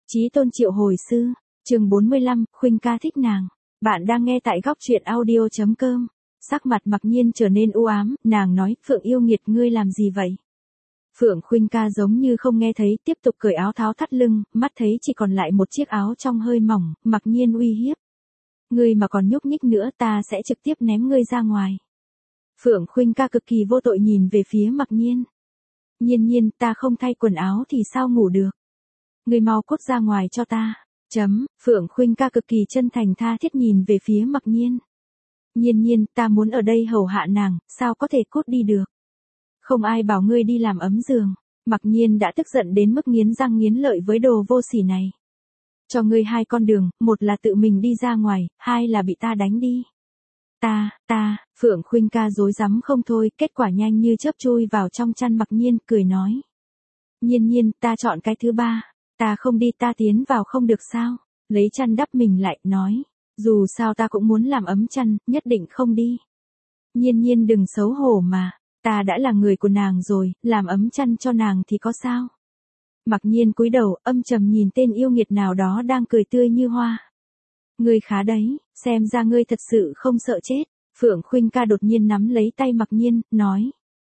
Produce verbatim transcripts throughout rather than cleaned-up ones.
Chí tôn triệu hồi sư, chương bốn mươi lăm, Khuynh ca thích nàng. Bạn đang nghe tại góc truyện audio chấm com. Sắc mặt Mặc Nhiên trở nên u ám, nàng nói, Phượng yêu nghiệt ngươi làm gì vậy? Phượng Khuynh ca giống như không nghe thấy, tiếp tục cởi áo tháo thắt lưng, mắt thấy chỉ còn lại một chiếc áo trong hơi mỏng, Mặc Nhiên uy hiếp. Ngươi mà còn nhúc nhích nữa ta sẽ trực tiếp ném ngươi ra ngoài. Phượng Khuynh ca cực kỳ vô tội nhìn về phía Mặc Nhiên. Nhiên nhiên, ta không thay quần áo thì sao ngủ được? Ngươi mau cút ra ngoài cho ta. Chấm, Phượng Khuynh ca cực kỳ chân thành tha thiết nhìn về phía Mặc Nhiên. Nhiên nhiên, ta muốn ở đây hầu hạ nàng, sao có thể cút đi được? Không ai bảo ngươi đi làm ấm giường. Mặc Nhiên đã tức giận đến mức nghiến răng nghiến lợi với đồ vô sỉ này. Cho ngươi hai con đường, một là tự mình đi ra ngoài, hai là bị ta đánh đi. Ta, ta, Phượng Khuynh ca rối rắm không thôi, kết quả nhanh như chớp chui vào trong chăn Mặc Nhiên, cười nói. Nhiên nhiên, ta chọn cái thứ ba. Ta không đi ta tiến vào không được sao? Lấy chăn đắp mình lại, nói. Dù sao ta cũng muốn làm ấm chăn, nhất định không đi. Nhiên nhiên đừng xấu hổ mà. Ta đã là người của nàng rồi, làm ấm chăn cho nàng thì có sao? Mặc Nhiên cúi đầu, âm trầm nhìn tên yêu nghiệt nào đó đang cười tươi như hoa. Ngươi khá đấy, xem ra ngươi thật sự không sợ chết. Phượng Khuynh ca đột nhiên nắm lấy tay Mặc Nhiên, nói.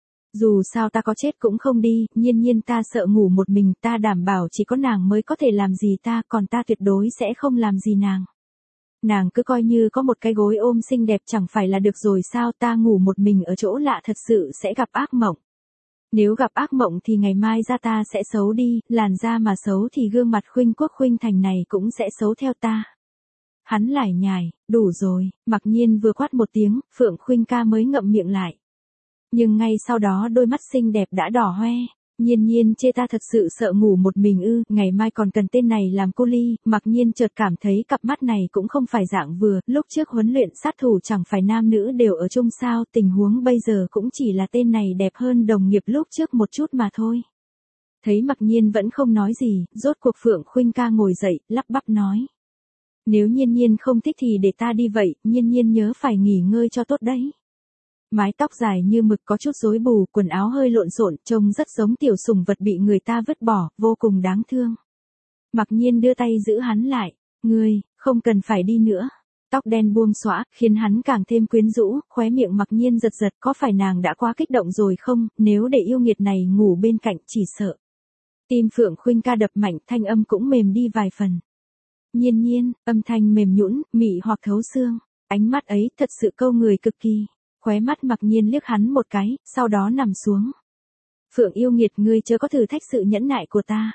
Dù sao ta có chết cũng không đi, nhiên nhiên ta sợ ngủ một mình, ta đảm bảo chỉ có nàng mới có thể làm gì ta, còn ta tuyệt đối sẽ không làm gì nàng. Nàng cứ coi như có một cái gối ôm xinh đẹp chẳng phải là được rồi sao, ta ngủ một mình ở chỗ lạ thật sự sẽ gặp ác mộng. Nếu gặp ác mộng thì ngày mai da ta sẽ xấu đi, làn da mà xấu thì gương mặt Khuynh Quốc Khuynh Thành này cũng sẽ xấu theo ta. Hắn lải nhải, đủ rồi, Mặc Nhiên vừa quát một tiếng, Phượng Khuynh ca mới ngậm miệng lại. Nhưng ngay sau đó đôi mắt xinh đẹp đã đỏ hoe. Nhiên nhiên chê ta thật sự sợ ngủ một mình ư, ngày mai còn cần tên này làm cô ly. Mặc Nhiên chợt cảm thấy cặp mắt này cũng không phải dạng vừa, lúc trước huấn luyện sát thủ chẳng phải nam nữ đều ở chung sao, tình huống bây giờ cũng chỉ là tên này đẹp hơn đồng nghiệp lúc trước một chút mà thôi. Thấy Mặc Nhiên vẫn không nói gì, rốt cuộc Phượng Khuynh ca ngồi dậy, lắp bắp nói. Nếu nhiên nhiên không thích thì để ta đi vậy, nhiên nhiên nhớ phải nghỉ ngơi cho tốt đấy. Mái tóc dài như mực có chút rối bù, quần áo hơi lộn xộn, trông rất giống tiểu sủng vật bị người ta vứt bỏ, vô cùng đáng thương. Mặc Nhiên đưa tay giữ hắn lại, ngươi, không cần phải đi nữa. Tóc đen buông xõa, khiến hắn càng thêm quyến rũ, khóe miệng Mặc Nhiên giật giật, có phải nàng đã quá kích động rồi không, nếu để yêu nghiệt này ngủ bên cạnh chỉ sợ. Tim Phượng Khuynh ca đập mạnh, thanh âm cũng mềm đi vài phần. Nhiên nhiên, âm thanh mềm nhũn, mị hoặc thấu xương, ánh mắt ấy thật sự câu người cực kỳ. Khóe mắt Mặc Nhiên liếc hắn một cái, sau đó nằm xuống. Phượng yêu nghiệt ngươi chớ có thử thách sự nhẫn nại của ta.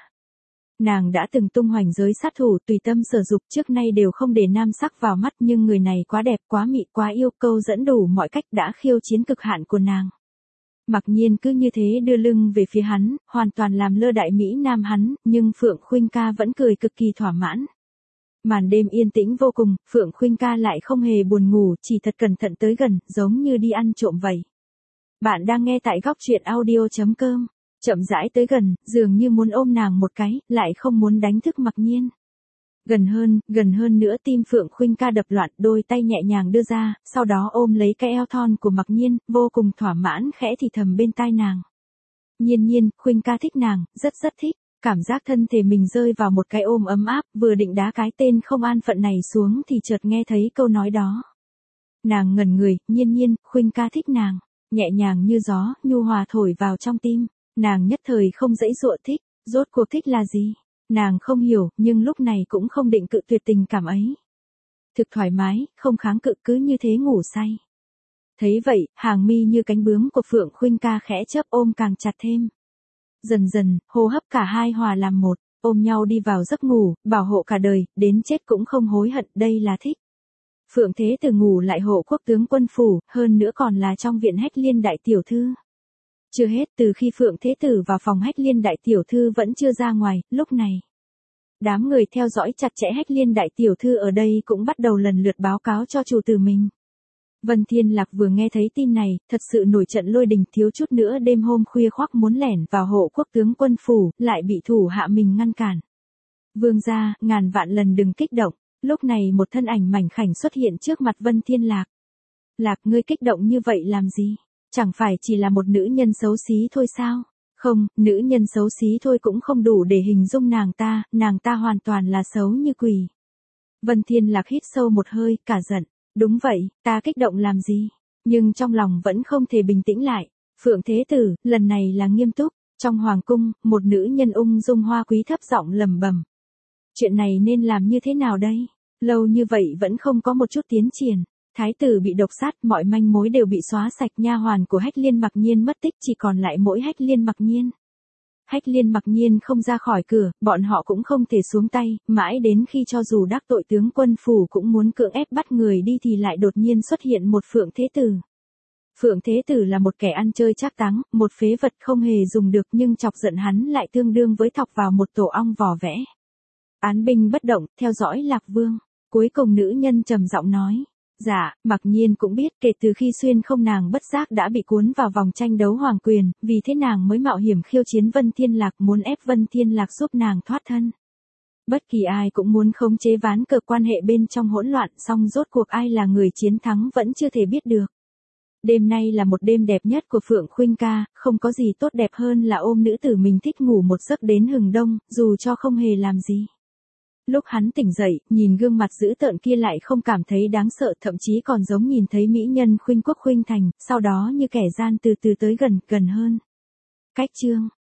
Nàng đã từng tung hoành giới sát thủ tùy tâm sở dục trước nay đều không để nam sắc vào mắt, nhưng người này quá đẹp, quá mị, quá yêu, câu dẫn đủ mọi cách đã khiêu chiến cực hạn của nàng. Mặc Nhiên cứ như thế đưa lưng về phía hắn, hoàn toàn làm lơ đại mỹ nam hắn, nhưng Phượng Khuynh ca vẫn cười cực kỳ thỏa mãn. Màn đêm yên tĩnh vô cùng, Phượng Khuynh ca lại không hề buồn ngủ, chỉ thật cẩn thận tới gần, giống như đi ăn trộm vậy. Bạn đang nghe tại góc truyện audio chấm com, chậm rãi tới gần, dường như muốn ôm nàng một cái, lại không muốn đánh thức Mặc Nhiên. Gần hơn, gần hơn nữa tim Phượng Khuynh ca đập loạn, đôi tay nhẹ nhàng đưa ra, sau đó ôm lấy cái eo thon của Mặc Nhiên, vô cùng thỏa mãn khẽ thì thầm bên tai nàng. Nhiên nhiên, Khuynh ca thích nàng, rất rất thích. Cảm giác thân thể mình rơi vào một cái ôm ấm áp, vừa định đá cái tên không an phận này xuống thì chợt nghe thấy câu nói đó. Nàng ngẩn người, nhiên nhiên, Khuynh ca thích nàng, nhẹ nhàng như gió, nhu hòa thổi vào trong tim, nàng nhất thời không dãy dụa thích, rốt cuộc thích là gì? Nàng không hiểu, nhưng lúc này cũng không định cự tuyệt tình cảm ấy. Thực thoải mái, không kháng cự cứ như thế ngủ say. Thấy vậy, hàng mi như cánh bướm của Phượng Khuynh ca khẽ chớp ôm càng chặt thêm. Dần dần, hô hấp cả hai hòa làm một, ôm nhau đi vào giấc ngủ, bảo hộ cả đời, đến chết cũng không hối hận, đây là thích. Phượng Thế Tử ngủ lại hộ quốc tướng quân phủ, hơn nữa còn là trong viện Hách Liên đại tiểu thư. Chưa hết, từ khi Phượng Thế Tử vào phòng Hách Liên đại tiểu thư vẫn chưa ra ngoài, lúc này. Đám người theo dõi chặt chẽ Hách Liên đại tiểu thư ở đây cũng bắt đầu lần lượt báo cáo cho chủ tử mình. Vân Thiên Lạc vừa nghe thấy tin này, thật sự nổi trận lôi đình, thiếu chút nữa đêm hôm khuya khoác muốn lẻn vào hộ quốc tướng quân phủ, lại bị thủ hạ mình ngăn cản. Vương gia, ngàn vạn lần đừng kích động, lúc này một thân ảnh mảnh khảnh xuất hiện trước mặt Vân Thiên Lạc. Lạc, ngươi kích động như vậy làm gì? Chẳng phải chỉ là một nữ nhân xấu xí thôi sao? Không, nữ nhân xấu xí thôi cũng không đủ để hình dung nàng ta, nàng ta hoàn toàn là xấu như quỷ. Vân Thiên Lạc hít sâu một hơi, cả giận. Đúng vậy, ta kích động làm gì? Nhưng trong lòng vẫn không thể bình tĩnh lại. Phượng Thế Tử, lần này là nghiêm túc. Trong hoàng cung, một nữ nhân ung dung hoa quý thấp giọng lẩm bẩm. Chuyện này nên làm như thế nào đây? Lâu như vậy vẫn không có một chút tiến triển. Thái tử bị độc sát, mọi manh mối đều bị xóa sạch, nha hoàn của Hách Liên Mặc Nhiên mất tích, chỉ còn lại mỗi Hách Liên Mặc Nhiên. Hách Liên Mặc Nhiên không ra khỏi cửa, bọn họ cũng không thể xuống tay, mãi đến khi cho dù đắc tội tướng quân phủ cũng muốn cưỡng ép bắt người đi thì lại đột nhiên xuất hiện một Phượng Thế Tử. Phượng Thế Tử là một kẻ ăn chơi trác táng, một phế vật không hề dùng được, nhưng chọc giận hắn lại tương đương với thọc vào một tổ ong vò vẽ. Án binh bất động, theo dõi Lạc Vương. Cuối cùng nữ nhân trầm giọng nói. Dạ, Mặc Nhiên cũng biết kể từ khi xuyên không nàng bất giác đã bị cuốn vào vòng tranh đấu hoàng quyền, vì thế nàng mới mạo hiểm khiêu chiến Vân Thiên Lạc, muốn ép Vân Thiên Lạc giúp nàng thoát thân. Bất kỳ ai cũng muốn khống chế ván cờ quan hệ bên trong hỗn loạn, song rốt cuộc ai là người chiến thắng vẫn chưa thể biết được. Đêm nay là một đêm đẹp nhất của Phượng Khuynh ca, không có gì tốt đẹp hơn là ôm nữ tử mình thích ngủ một giấc đến hừng đông, dù cho không hề làm gì. Lúc hắn tỉnh dậy, nhìn gương mặt dữ tợn kia lại không cảm thấy đáng sợ, thậm chí còn giống nhìn thấy mỹ nhân Khuynh Quốc Khuynh Thành, sau đó như kẻ gian từ từ tới gần, gần hơn. Cách chương